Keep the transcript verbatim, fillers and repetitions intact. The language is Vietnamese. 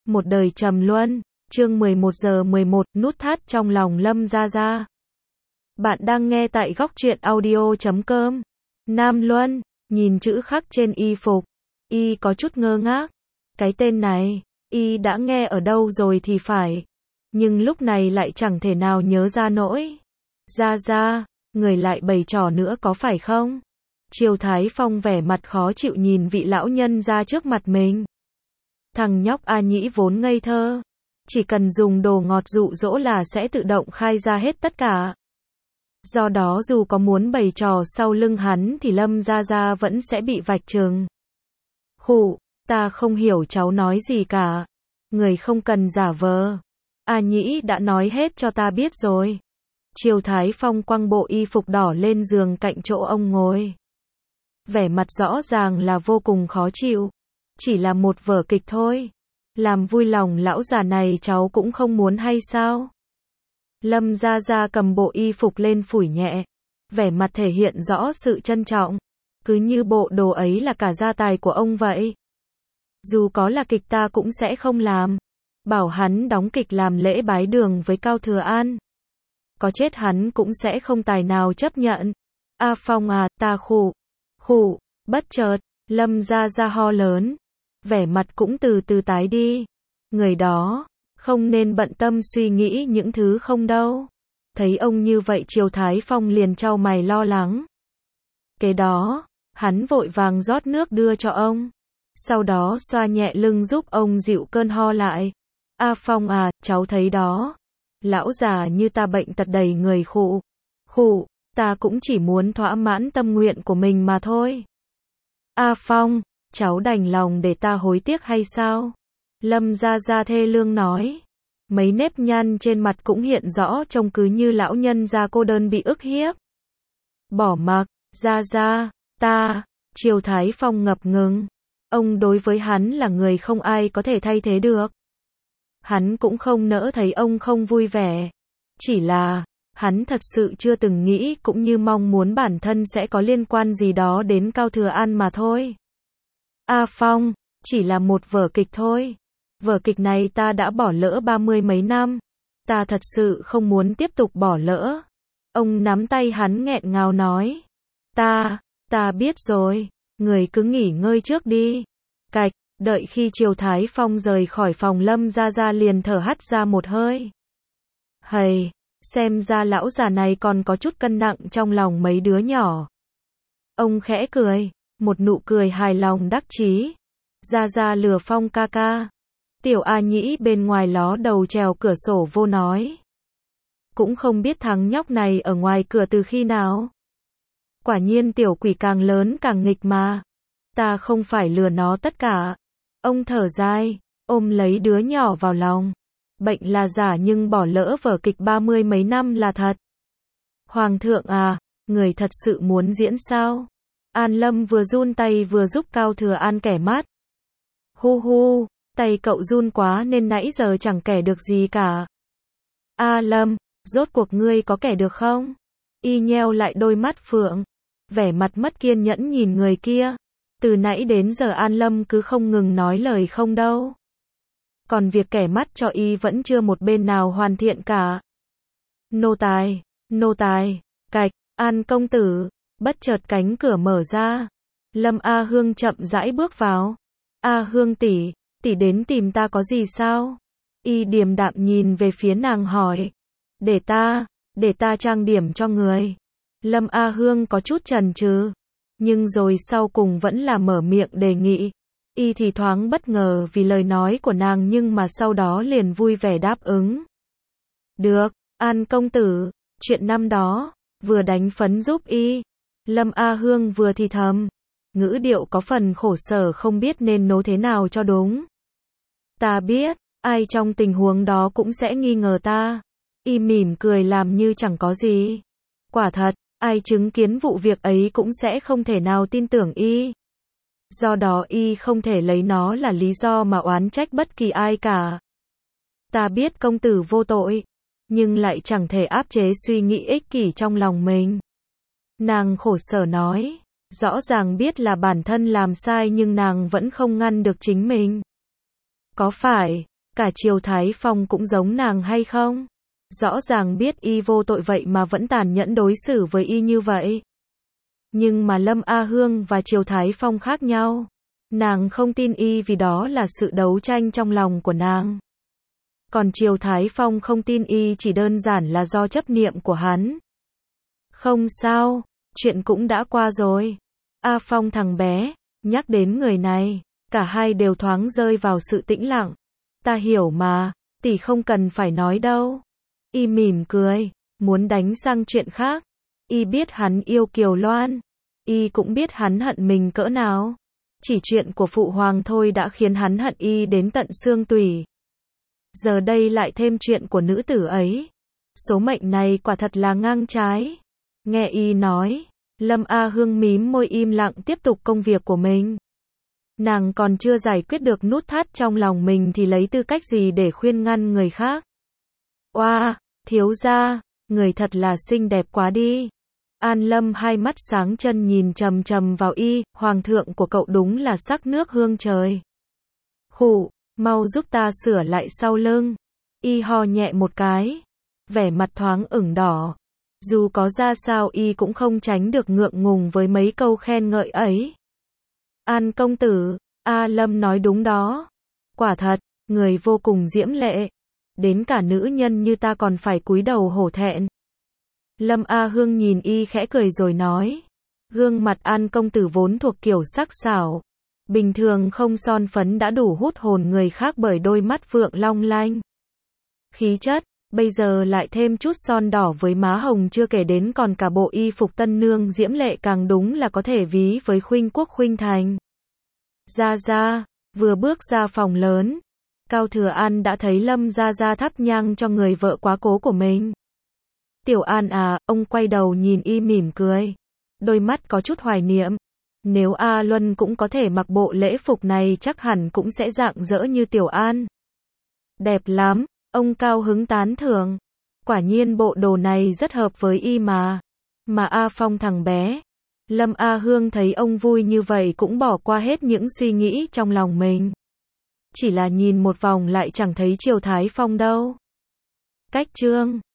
Một đời trầm luân, chương mười một giờ mười một, nút thắt trong lòng Lâm Gia Gia. Bạn đang nghe tại góc truyện audio chấm com. Nam Luân, nhìn chữ khắc trên y phục, y có chút ngơ ngác. Cái tên này, y đã nghe ở đâu rồi thì phải. Nhưng lúc này lại chẳng thể nào nhớ ra nổi. Gia Gia, người lại bày trò nữa có phải không? Triều Thái Phong vẻ mặt khó chịu nhìn vị lão nhân ra trước mặt mình. Thằng nhóc A Nhĩ vốn ngây thơ, chỉ cần dùng đồ ngọt dụ dỗ là sẽ tự động khai ra hết tất cả. Do đó dù có muốn bày trò sau lưng hắn thì Lâm Gia Gia vẫn sẽ bị vạch trừng. Khụ, ta không hiểu cháu nói gì cả. Người không cần giả vờ. A Nhĩ đã nói hết cho ta biết rồi. Triều Thái Phong quăng bộ y phục đỏ lên giường cạnh chỗ ông ngồi. Vẻ mặt rõ ràng là vô cùng khó chịu. Chỉ là một vở kịch thôi. Làm vui lòng lão già này cháu cũng không muốn hay sao? Lâm Gia Gia cầm bộ y phục lên phủi nhẹ. Vẻ mặt thể hiện rõ sự trân trọng. Cứ như bộ đồ ấy là cả gia tài của ông vậy. Dù có là kịch ta cũng sẽ không làm. Bảo hắn đóng kịch làm lễ bái đường với Cao Thừa An. Có chết hắn cũng sẽ không tài nào chấp nhận. A Phong à, ta khụ. Khụ, bất chợt, Lâm Gia Gia ho lớn. Vẻ mặt cũng từ từ tái đi. Người đó, không nên bận tâm suy nghĩ những thứ không đâu. Thấy ông như vậy Triều Thái Phong liền chau mày lo lắng. Kế đó, hắn vội vàng rót nước đưa cho ông. Sau đó xoa nhẹ lưng giúp ông dịu cơn ho lại. A Phong à, cháu thấy đó. Lão già như ta bệnh tật đầy người khụ. Khụ, ta cũng chỉ muốn thỏa mãn tâm nguyện của mình mà thôi. A Phong, cháu đành lòng để ta hối tiếc hay sao? Lâm Gia Gia thê lương nói. Mấy nếp nhăn trên mặt cũng hiện rõ trông cứ như lão nhân gia cô đơn bị ức hiếp. Bỏ mặc, Gia Gia, ta, Triều Thái Phong ngập ngừng. Ông đối với hắn là người không ai có thể thay thế được. Hắn cũng không nỡ thấy ông không vui vẻ. Chỉ là, hắn thật sự chưa từng nghĩ cũng như mong muốn bản thân sẽ có liên quan gì đó đến Cao Thừa An mà thôi. A Phong, chỉ là một vở kịch thôi. Vở kịch này ta đã bỏ lỡ ba mươi mấy năm. Ta thật sự không muốn tiếp tục bỏ lỡ. Ông nắm tay hắn nghẹn ngào nói. Ta, ta biết rồi. Người cứ nghỉ ngơi trước đi. Cạch, đợi khi Triều Thái Phong rời khỏi phòng Lâm Gia Gia liền thở hắt ra một hơi. Hầy, xem ra lão già này còn có chút cân nặng trong lòng mấy đứa nhỏ. Ông khẽ cười, một nụ cười hài lòng đắc chí. Gia Gia lừa Phong ca ca. Tiểu A Nhĩ bên ngoài ló đầu trèo cửa sổ vô nói. Cũng không biết thằng nhóc này ở ngoài cửa từ khi nào. Quả nhiên tiểu quỷ càng lớn càng nghịch mà. Ta không phải lừa nó tất cả. Ông thở dài, ôm lấy đứa nhỏ vào lòng. Bệnh là giả nhưng bỏ lỡ vở kịch ba mươi mấy năm là thật. Hoàng thượng à, người thật sự muốn diễn sao? An Lâm vừa run tay vừa giúp Cao Thừa An kẻ mắt. Hu hu, tay cậu run quá nên nãy giờ chẳng kẻ được gì cả. A Lâm, rốt cuộc ngươi có kẻ được không? Y nheo lại đôi mắt phượng. Vẻ mặt mất kiên nhẫn nhìn người kia. Từ nãy đến giờ An Lâm cứ không ngừng nói lời không đâu. Còn việc kẻ mắt cho y vẫn chưa một bên nào hoàn thiện cả. Nô tài, nô tài, cạch, An công tử, bất chợt cánh cửa mở ra. Lâm A Hương chậm rãi bước vào. A Hương tỷ, tỷ đến tìm ta có gì sao? Y điềm đạm nhìn về phía nàng hỏi. Để ta, để ta trang điểm cho người. Lâm A Hương có chút chần chừ. Nhưng rồi sau cùng vẫn là mở miệng đề nghị. Y thì thoáng bất ngờ vì lời nói của nàng nhưng mà sau đó liền vui vẻ đáp ứng. Được, An công tử, chuyện năm đó, vừa đánh phấn giúp y. Lâm A Hương vừa thì thầm. Ngữ điệu có phần khổ sở không biết nên nối thế nào cho đúng. Ta biết, ai trong tình huống đó cũng sẽ nghi ngờ ta. Y mỉm cười làm như chẳng có gì. Quả thật, ai chứng kiến vụ việc ấy cũng sẽ không thể nào tin tưởng y. Do đó y không thể lấy nó là lý do mà oán trách bất kỳ ai cả. Ta biết công tử vô tội, nhưng lại chẳng thể áp chế suy nghĩ ích kỷ trong lòng mình. Nàng khổ sở nói, rõ ràng biết là bản thân làm sai nhưng nàng vẫn không ngăn được chính mình. Có phải, Cả Triều Thái Phong cũng giống nàng hay không? Rõ ràng biết y vô tội vậy mà vẫn tàn nhẫn đối xử với y như vậy. Nhưng mà Lâm A Hương và Triều Thái Phong khác nhau. Nàng không tin y vì đó là sự đấu tranh trong lòng của nàng. Còn Triều Thái Phong không tin y chỉ đơn giản là do chấp niệm của hắn. Không sao, chuyện cũng đã qua rồi. A Phong thằng bé, nhắc đến người này, cả hai đều thoáng rơi vào sự tĩnh lặng. Ta hiểu mà, tỷ không cần phải nói đâu. Y mỉm cười, muốn đánh sang chuyện khác. Y biết hắn yêu Kiều Loan. Y cũng biết hắn hận mình cỡ nào. Chỉ chuyện của phụ hoàng thôi đã khiến hắn hận y đến tận xương tủy. Giờ đây lại thêm chuyện của nữ tử ấy. Số mệnh này quả thật là ngang trái. Nghe y nói, Lâm A Hương mím môi im lặng tiếp tục công việc của mình. Nàng còn chưa giải quyết được nút thắt trong lòng mình thì lấy tư cách gì để khuyên ngăn người khác. Oa, thiếu gia, người thật là xinh đẹp quá đi. An Lâm hai mắt sáng chân nhìn chằm chằm vào y, hoàng thượng của cậu đúng là sắc nước hương trời. Khụ, mau giúp ta sửa lại sau lưng. Y ho nhẹ một cái, vẻ mặt thoáng ửng đỏ. Dù có ra sao y cũng không tránh được ngượng ngùng với mấy câu khen ngợi ấy. An công tử, A Lâm nói đúng đó. Quả thật, người vô cùng diễm lệ. Đến cả nữ nhân như ta còn phải cúi đầu hổ thẹn. Lâm A Hương nhìn y khẽ cười rồi nói. Gương mặt An công tử vốn thuộc kiểu sắc sảo. Bình thường không son phấn đã đủ hút hồn người khác bởi đôi mắt phượng long lanh. Khí chất, bây giờ lại thêm chút son đỏ với má hồng chưa kể đến còn cả bộ y phục tân nương diễm lệ càng đúng là có thể ví với khuynh quốc khuynh thành. Gia Gia, vừa bước ra phòng lớn, Cao Thừa An đã thấy Lâm Gia Gia thắp nhang cho người vợ quá cố của mình. Tiểu An à, ông quay đầu nhìn y mỉm cười. Đôi mắt có chút hoài niệm. Nếu A Luân cũng có thể mặc bộ lễ phục này chắc hẳn cũng sẽ rạng rỡ như Tiểu An. Đẹp lắm, ông cao hứng tán thưởng. Quả nhiên bộ đồ này rất hợp với y mà. Mà A Phong thằng bé. Lâm A Hương thấy ông vui như vậy cũng bỏ qua hết những suy nghĩ trong lòng mình. Chỉ là nhìn một vòng lại chẳng thấy Triều Thái Phong đâu. Cách chương